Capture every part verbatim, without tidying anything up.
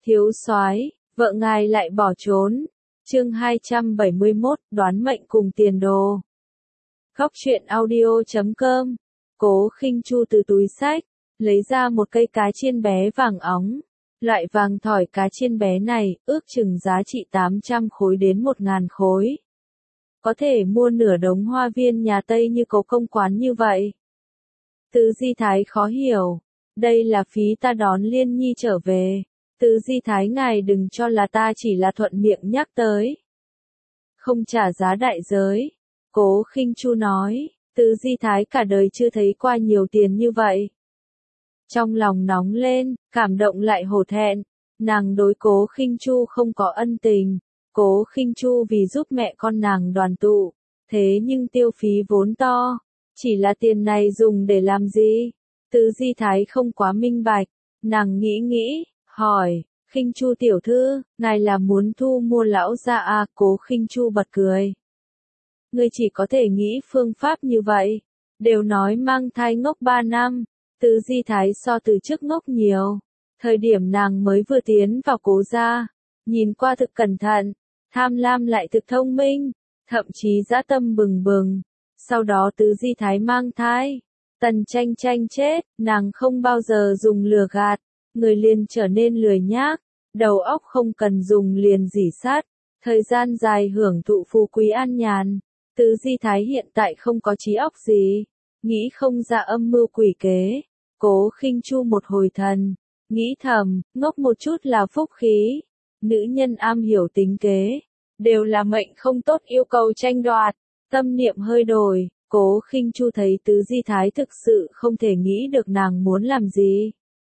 Thiếu soái, vợ ngài lại bỏ trốn. Chương hai trăm bảy mươi mốt, đoán mệnh cùng tiền đồ. Góc truyện audio chấm com. Cố Khinh Chu từ túi xách lấy ra một cây cá chiên bé vàng óng. Loại vàng thỏi cá chiên bé này ước chừng giá trị tám trăm khối đến một nghìn khối. Có thể mua nửa đống hoa viên nhà Tây như Cố công quán như vậy. Tứ Di Thái khó hiểu. Đây là phí ta đón Liên Nhi trở về. Tứ Di Thái ngài đừng cho là ta chỉ là thuận miệng nhắc tới. Không trả giá đại giới. Cố Khinh Chu nói, Tứ Di Thái cả đời chưa thấy qua nhiều tiền như vậy. Trong lòng nóng lên, cảm động lại hổ thẹn. Nàng đối Cố Khinh Chu không có ân tình. Cố Khinh Chu vì giúp mẹ con nàng đoàn tụ. Thế nhưng tiêu phí vốn to. Chỉ là tiền này dùng để làm gì? Tứ Di Thái không quá minh bạch. Nàng nghĩ nghĩ, hỏi, Khinh Chu tiểu thư, ngài là muốn thu mua lão gia à? Cố Khinh Chu bật cười. Ngươi chỉ có thể nghĩ phương pháp như vậy. Đều nói mang thai ngốc ba năm. Tứ Di Thái so từ trước ngốc nhiều. Thời điểm nàng mới vừa tiến vào Cố gia, nhìn qua thực cẩn thận, tham lam lại thực thông minh, thậm chí dã tâm bừng bừng. Sau đó Tứ Di Thái mang thai, Tần Tranh Tranh chết, nàng không bao giờ dùng lừa gạt, người liền trở nên lười nhác, đầu óc không cần dùng liền rỉ sắt, thời gian dài hưởng thụ phú quý an nhàn. Tứ Di Thái hiện tại không có trí óc gì, nghĩ không ra âm mưu quỷ kế. Cố Khinh Chu một hồi thần, nghĩ thầm, ngốc một chút là phúc khí. Nữ nhân am hiểu tính kế, đều là mệnh không tốt yêu cầu tranh đoạt. Tâm niệm hơi đổi, Cố Khinh Chu thấy Tứ Di Thái thực sự không thể nghĩ được nàng muốn làm gì.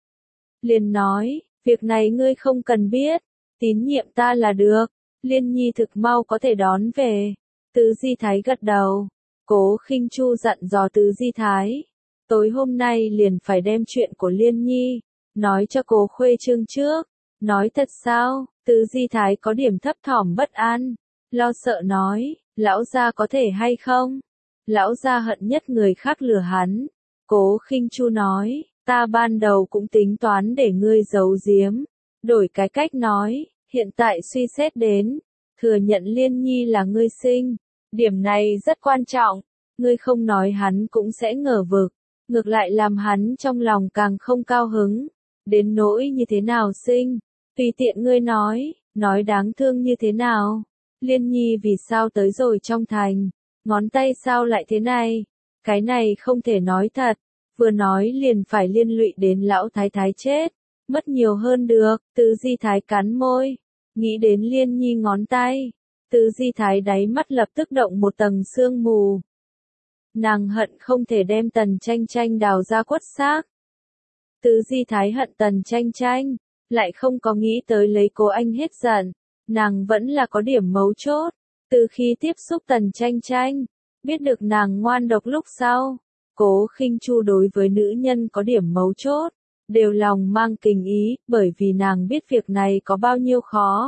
Liền nói, việc này ngươi không cần biết, tín nhiệm ta là được, Liên Nhi thực mau có thể đón về. Tứ Di Thái gật đầu, Cố Khinh Chu dặn dò Tứ Di Thái, tối hôm nay liền phải đem chuyện của Liên Nhi nói cho Cố Khuê Trương trước. Nói thật sao? Tứ Di Thái có điểm thấp thỏm bất an, lo sợ nói, lão gia có thể hay không? Lão gia hận nhất người khác lừa hắn. Cố Khinh Chu nói, ta ban đầu cũng tính toán để ngươi giấu giếm, đổi cái cách nói, hiện tại suy xét đến, thừa nhận Liên Nhi là ngươi sinh, điểm này rất quan trọng, ngươi không nói hắn cũng sẽ ngờ vực, ngược lại làm hắn trong lòng càng không cao hứng, đến nỗi như thế nào sinh, tùy tiện ngươi nói, nói đáng thương như thế nào. Liên Nhi vì sao tới rồi trong thành, ngón tay sao lại thế này, cái này không thể nói thật, vừa nói liền phải liên lụy đến lão thái thái chết, mất nhiều hơn được. Tứ Di Thái cắn môi, nghĩ đến Liên Nhi ngón tay, Tứ Di Thái đáy mắt lập tức động một tầng sương mù. Nàng hận không thể đem Tần Tranh Tranh đào ra quất xác. Tứ Di Thái hận Tần Tranh Tranh, lại không có nghĩ tới lấy Cố Anh hết giận. Nàng vẫn là có điểm mấu chốt, từ khi tiếp xúc Tần Tranh Tranh, biết được nàng ngoan độc lúc sau, Cố Khinh Chu đối với nữ nhân có điểm mấu chốt, đều lòng mang tình ý, bởi vì nàng biết việc này có bao nhiêu khó.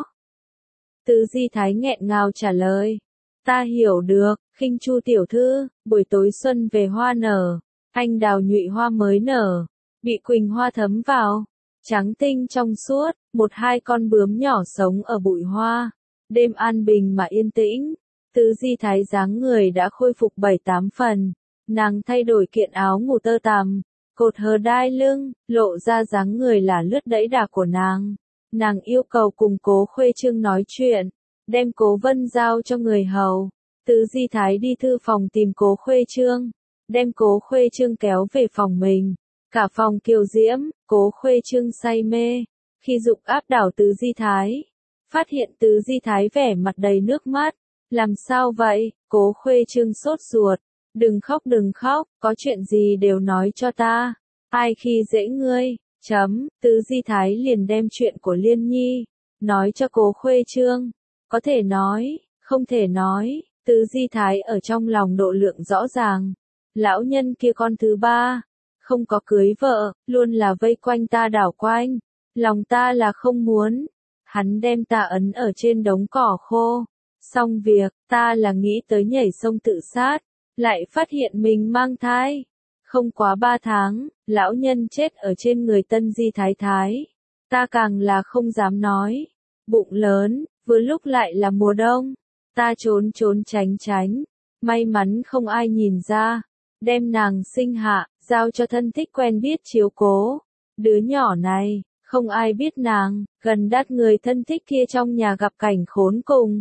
Tứ Di Thái nghẹn ngào trả lời, ta hiểu được, Khinh Chu tiểu thư, buổi tối xuân về hoa nở, anh đào nhụy hoa mới nở, bị quỳnh hoa thấm vào. Trắng tinh trong suốt, một hai con bướm nhỏ sống ở bụi hoa, đêm an bình mà yên tĩnh. Tứ Di Thái dáng người đã khôi phục bảy tám phần, nàng thay đổi kiện áo ngủ tơ tằm, cột hờ đai lưng, lộ ra dáng người là lướt đẫy đà của nàng. Nàng yêu cầu cùng Cố Khuê Trương nói chuyện, đem Cố Vân giao cho người hầu. Tứ Di Thái đi thư phòng tìm Cố Khuê Trương, đem Cố Khuê Trương kéo về phòng mình. Cả phòng kiều diễm, Cố Khuê Trương say mê, khi dục áp đảo Tứ Di Thái, phát hiện Tứ Di Thái vẻ mặt đầy nước mắt, làm sao vậy? Cố Khuê Trương sốt ruột, đừng khóc đừng khóc, có chuyện gì đều nói cho ta, ai khi dễ ngươi, chấm. Tứ Di Thái liền đem chuyện của Liên Nhi nói cho Cố Khuê Trương, có thể nói, không thể nói. Tứ Di Thái ở trong lòng độ lượng rõ ràng, lão nhân kia con thứ ba, không có cưới vợ, luôn là vây quanh ta đảo quanh, lòng ta là không muốn, hắn đem ta ấn ở trên đống cỏ khô, xong việc, ta là nghĩ tới nhảy sông tự sát, lại phát hiện mình mang thai, không quá ba tháng, lão nhân chết ở trên người Tân Di Thái Thái, Ta càng là không dám nói. Bụng lớn, vừa lúc lại là mùa đông. Ta trốn trốn tránh tránh. May mắn không ai nhìn ra. Đem nàng sinh hạ, giao cho thân thích quen biết chiếu cố. Đứa nhỏ này, không ai biết nàng, gần đắt người thân thích kia trong nhà gặp cảnh khốn cùng.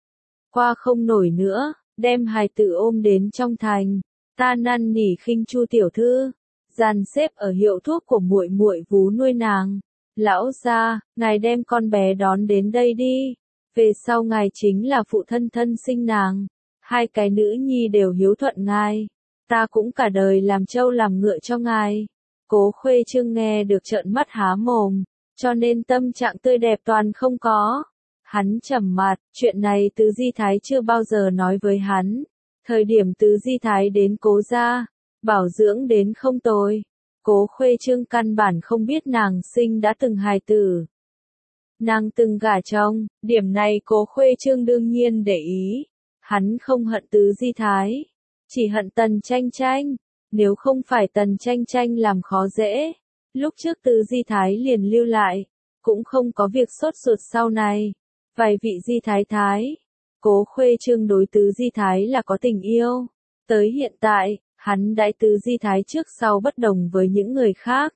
Qua không nổi nữa, đem hài tử ôm đến trong thành. Ta năn nỉ Khinh Chu tiểu thư, dàn xếp ở hiệu thuốc của muội muội vú nuôi nàng. Lão gia, ngài đem con bé đón đến đây đi. Về sau ngài chính là phụ thân thân sinh nàng. Hai cái nữ nhi đều hiếu thuận ngài. Ta cũng cả đời làm trâu làm ngựa cho ngài. Cố Khuê Trương nghe được trợn mắt há mồm, cho nên tâm trạng tươi đẹp toàn không có. Hắn trầm mặt, chuyện này Tứ Di Thái chưa bao giờ nói với hắn. Thời điểm Tứ Di Thái đến Cố gia, bảo dưỡng đến không tồi. Cố Khuê Trương căn bản không biết nàng sinh đã từng hài tử. Nàng từng gả chồng, điểm này Cố Khuê Trương đương nhiên để ý. Hắn không hận Tứ Di Thái, chỉ hận Tần Tranh Tranh. Nếu không phải Tần Tranh Tranh làm khó dễ, lúc trước Tứ Di Thái liền lưu lại, cũng không có việc sốt ruột sau này. Vài vị Di Thái Thái, Cố Khuê Trương đối Tứ Di Thái là có tình yêu. Tới hiện tại, hắn đãi Tứ Di Thái trước sau bất đồng với những người khác.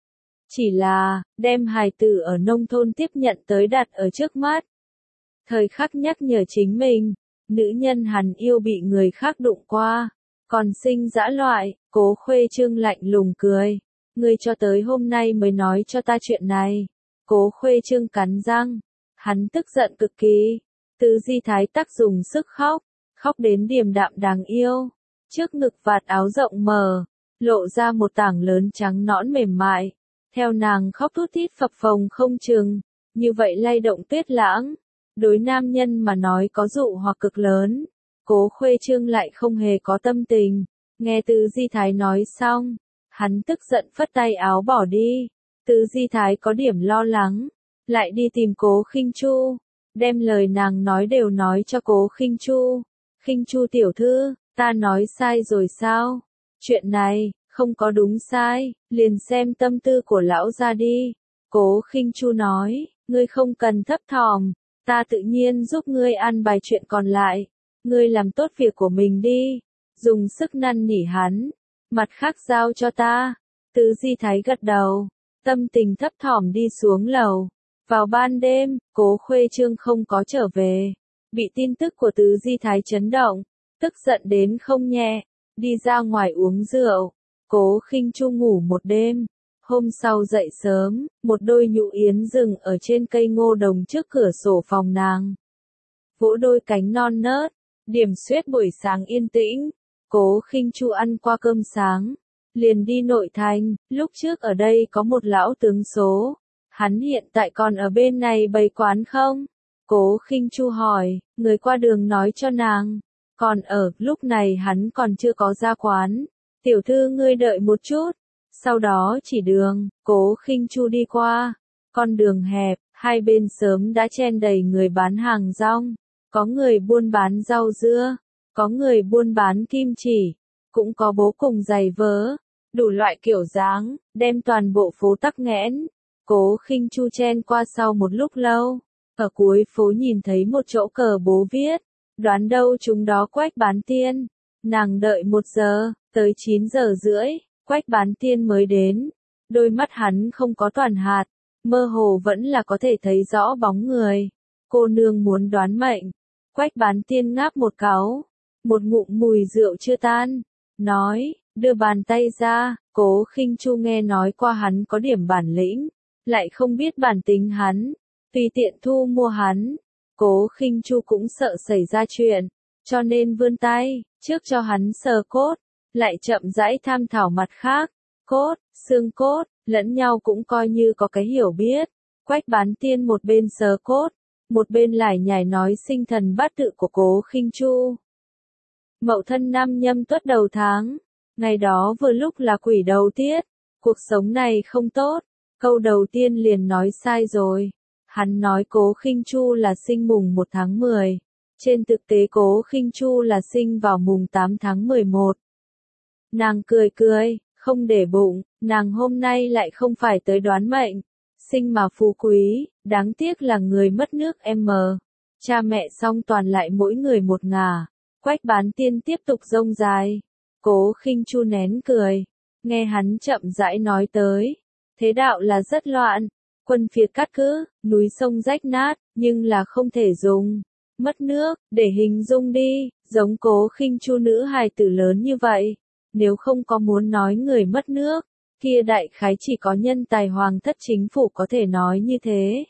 Chỉ là, đem hài tử ở nông thôn tiếp nhận tới đặt ở trước mắt. Thời khắc nhắc nhở chính mình, nữ nhân hắn yêu bị người khác đụng qua, còn sinh dã loại. Cố Khuê Trương lạnh lùng cười. Ngươi cho tới hôm nay mới nói cho ta chuyện này. Cố Khuê Trương cắn răng. Hắn tức giận cực kỳ. Tứ Di Thái tắc dùng sức khóc. Khóc đến điềm đạm đáng yêu. Trước ngực vạt áo rộng mở. Lộ ra một tảng lớn trắng nõn mềm mại. Theo nàng khóc thút thít phập phồng không chừng. Như vậy lay động tuyết lãng. Đối nam nhân mà nói có dụ hoặc cực lớn. Cố Khuê Trương lại không hề có tâm tình. Nghe Tứ Di Thái nói xong, hắn tức giận phất tay áo bỏ đi. Tứ Di Thái có điểm lo lắng, lại đi tìm Cố Khinh Chu, đem lời nàng nói đều nói cho Cố Khinh Chu. Khinh Chu tiểu thư, ta nói sai rồi sao? Chuyện này, không có đúng sai, liền xem tâm tư của lão gia đi. Cố Khinh Chu nói, ngươi không cần thấp thỏm, ta tự nhiên giúp ngươi an bài chuyện còn lại. Ngươi làm tốt việc của mình đi. Dùng sức năn nỉ hắn, mặt khác giao cho ta. Tứ Di Thái gật đầu, tâm tình thấp thỏm đi xuống lầu. Vào ban đêm, Cố Khuê Trương không có trở về, bị tin tức của Tứ Di Thái chấn động, tức giận đến không nhẹ, đi ra ngoài uống rượu. Cố Khinh Chu ngủ một đêm, hôm sau dậy sớm, một đôi nhũ yến dừng ở trên cây ngô đồng trước cửa sổ phòng nàng. Vỗ đôi cánh non nớt, điểm xuyết buổi sáng yên tĩnh. Cố Khinh Chu ăn qua cơm sáng, liền đi nội thành. Lúc trước ở đây có một lão tướng số, hắn hiện tại còn ở bên này bày quán không? Cố Khinh Chu hỏi, người qua đường nói cho nàng, còn ở. Lúc này hắn còn chưa có ra quán. Tiểu thư ngươi đợi một chút. Sau đó chỉ đường, Cố Khinh Chu đi qua. Con đường hẹp, hai bên sớm đã chen đầy người bán hàng rong. Có người buôn bán rau dưa, có người buôn bán kim chỉ, cũng có bố cùng giày vớ, đủ loại kiểu dáng, đem toàn bộ phố tắc nghẽn. Cố Khinh Chu chen qua sau một lúc lâu, ở cuối phố nhìn thấy một chỗ cờ bố viết, đoán đâu chúng đó Quách Bán Tiên. Nàng đợi một giờ, tới chín giờ rưỡi, Quách Bán Tiên mới đến. Đôi mắt hắn không có toàn hạt, mơ hồ vẫn là có thể thấy rõ bóng người. Cô nương muốn đoán mệnh. Quách Bán Tiên ngáp một cáu, một ngụm mùi rượu chưa tan, nói, đưa bàn tay ra. Cố Khinh Chu nghe nói qua hắn có điểm bản lĩnh, lại không biết bản tính hắn, tùy tiện thu mua hắn. Cố Khinh Chu cũng sợ xảy ra chuyện, cho nên vươn tay, trước cho hắn sờ cốt, lại chậm rãi tham thảo mặt khác. Cốt, xương cốt, lẫn nhau cũng coi như có cái hiểu biết. Quách Bán Tiên một bên sờ cốt, một bên lải nhải nói sinh thần bát tự của Cố Khinh Chu. Mậu Thân năm Nhâm Tuất đầu tháng, ngày đó vừa lúc là quỷ đầu tiết, cuộc sống này không tốt. Câu đầu tiên liền nói sai rồi. Hắn nói Cố Khinh Chu là sinh mùng một tháng mười, trên thực tế Cố Khinh Chu là sinh vào mùng tám tháng mười một. Nàng cười cười, không để bụng, nàng hôm nay lại không phải tới đoán mệnh. sinh mà phú quý, đáng tiếc là người mất nước em. Cha mẹ song toàn lại mỗi người một ngả. Quách Bán Tiên tiếp tục rông dài. Cố Khinh Chu nén cười, nghe hắn chậm rãi nói tới. Thế đạo là rất loạn, quân phiệt cát cứ, núi sông rách nát, nhưng là không thể dùng. Mất nước, để hình dung đi, giống Cố Khinh Chu nữ hài tử lớn như vậy. Nếu không có muốn nói người mất nước, kia đại khái chỉ có nhân tài hoàng thất chính phủ có thể nói như thế.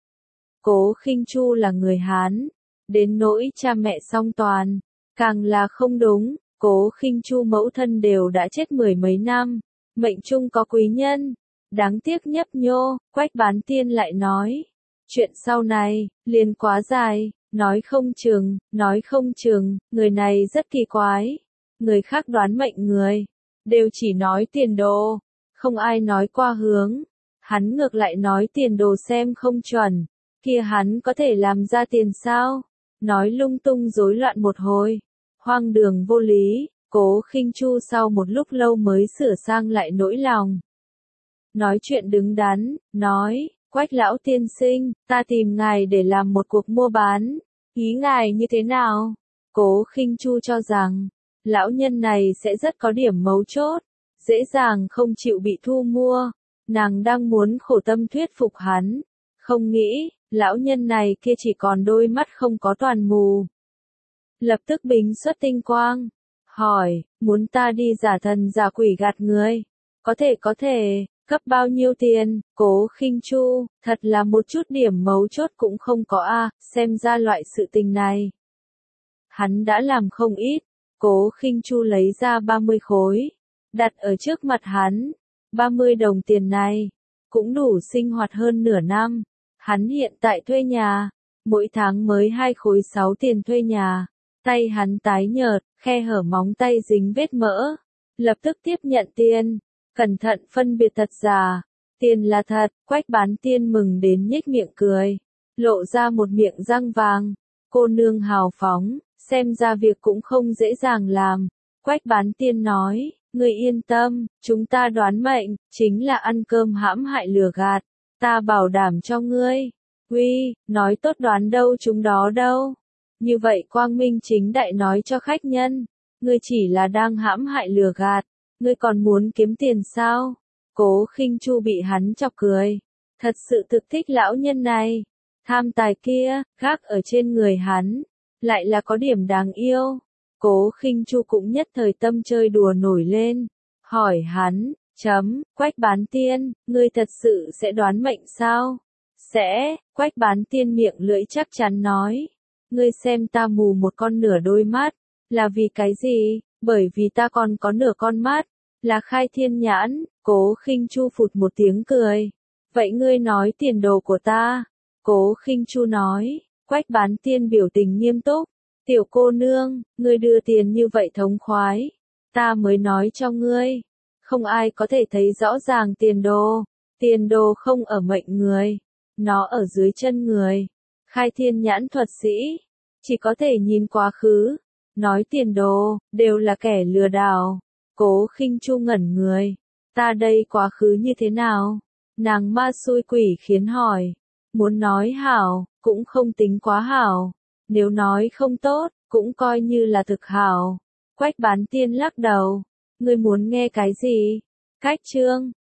Cố Khinh Chu là người Hán, đến nỗi cha mẹ song toàn, càng là không đúng. Cố Khinh Chu mẫu thân đều đã chết mười mấy năm, mệnh chung có quý nhân, đáng tiếc nhấp nhô. Quách Bán Tiên lại nói, chuyện sau này, liền quá dài, nói không chừng, nói không chừng, người này rất kỳ quái, người khác đoán mệnh người, đều chỉ nói tiền đồ, không ai nói qua hướng, hắn ngược lại nói tiền đồ xem không chuẩn, kia hắn có thể làm ra tiền sao, nói lung tung rối loạn một hồi. Hoang đường vô lý, Cố Khinh Chu sau một lúc lâu mới sửa sang lại nỗi lòng. Nói chuyện đứng đắn, nói, Quách lão tiên sinh, ta tìm ngài để làm một cuộc mua bán, ý ngài như thế nào? Cố Khinh Chu cho rằng, lão nhân này sẽ rất có điểm mấu chốt, dễ dàng không chịu bị thu mua, nàng đang muốn khổ tâm thuyết phục hắn, không nghĩ, lão nhân này kia chỉ còn đôi mắt không có toàn mù. Lập tức bính xuất tinh quang, hỏi, muốn ta đi giả thần giả quỷ gạt người? Có thể có thể, cấp bao nhiêu tiền? Cố Khinh Chu, thật là một chút điểm mấu chốt cũng không có a, xem ra loại sự tình này. Hắn đã làm không ít, Cố Khinh Chu lấy ra ba mươi khối, đặt ở trước mặt hắn, ba mươi đồng tiền này, cũng đủ sinh hoạt hơn nửa năm. Hắn hiện tại thuê nhà, mỗi tháng mới hai khối sáu tiền thuê nhà. Tay hắn tái nhợt, khe hở móng tay dính vết mỡ. Lập tức tiếp nhận tiền, cẩn thận phân biệt thật giả. Tiền là thật, Quách Bán Tiên mừng đến nhếch miệng cười, lộ ra một miệng răng vàng. Cô nương hào phóng, xem ra việc cũng không dễ dàng làm. Quách Bán Tiên nói, ngươi yên tâm, chúng ta đoán mệnh, chính là ăn cơm hãm hại lừa gạt. Ta bảo đảm cho ngươi. Uy, nói tốt đoán đâu chúng đó đâu. Như vậy quang minh chính đại nói cho khách nhân, ngươi chỉ là đang hãm hại lừa gạt, ngươi còn muốn kiếm tiền sao? Cố Khinh Chu bị hắn chọc cười, thật sự thực thích lão nhân này, tham tài kia, gác ở trên người hắn, lại là có điểm đáng yêu. Cố Khinh Chu cũng nhất thời tâm chơi đùa nổi lên, hỏi hắn, chấm, Quách Bán Tiên, ngươi thật sự sẽ đoán mệnh sao? Sẽ, Quách Bán Tiên miệng lưỡi chắc chắn nói. Ngươi xem ta mù một con nửa đôi mắt, là vì cái gì? Bởi vì ta còn có nửa con mắt, là khai thiên nhãn. Cố Khinh Chu phụt một tiếng cười. Vậy ngươi nói tiền đồ của ta? Cố Khinh Chu nói. Quách Bán Tiên biểu tình nghiêm túc. Tiểu cô nương, ngươi đưa tiền như vậy thống khoái, ta mới nói cho ngươi. Không ai có thể thấy rõ ràng tiền đồ. Tiền đồ không ở mệnh người, nó ở dưới chân người. Khai thiên nhãn thuật sĩ, chỉ có thể nhìn quá khứ, nói tiền đồ, đều là kẻ lừa đảo. Cố Khinh Chu ngẩn người, ta đây quá khứ như thế nào? Nàng ma xui quỷ khiến hỏi, muốn nói hảo, cũng không tính quá hảo, nếu nói không tốt, cũng coi như là thực hảo. Quách Bán Tiên lắc đầu, ngươi muốn nghe cái gì? Cách chương,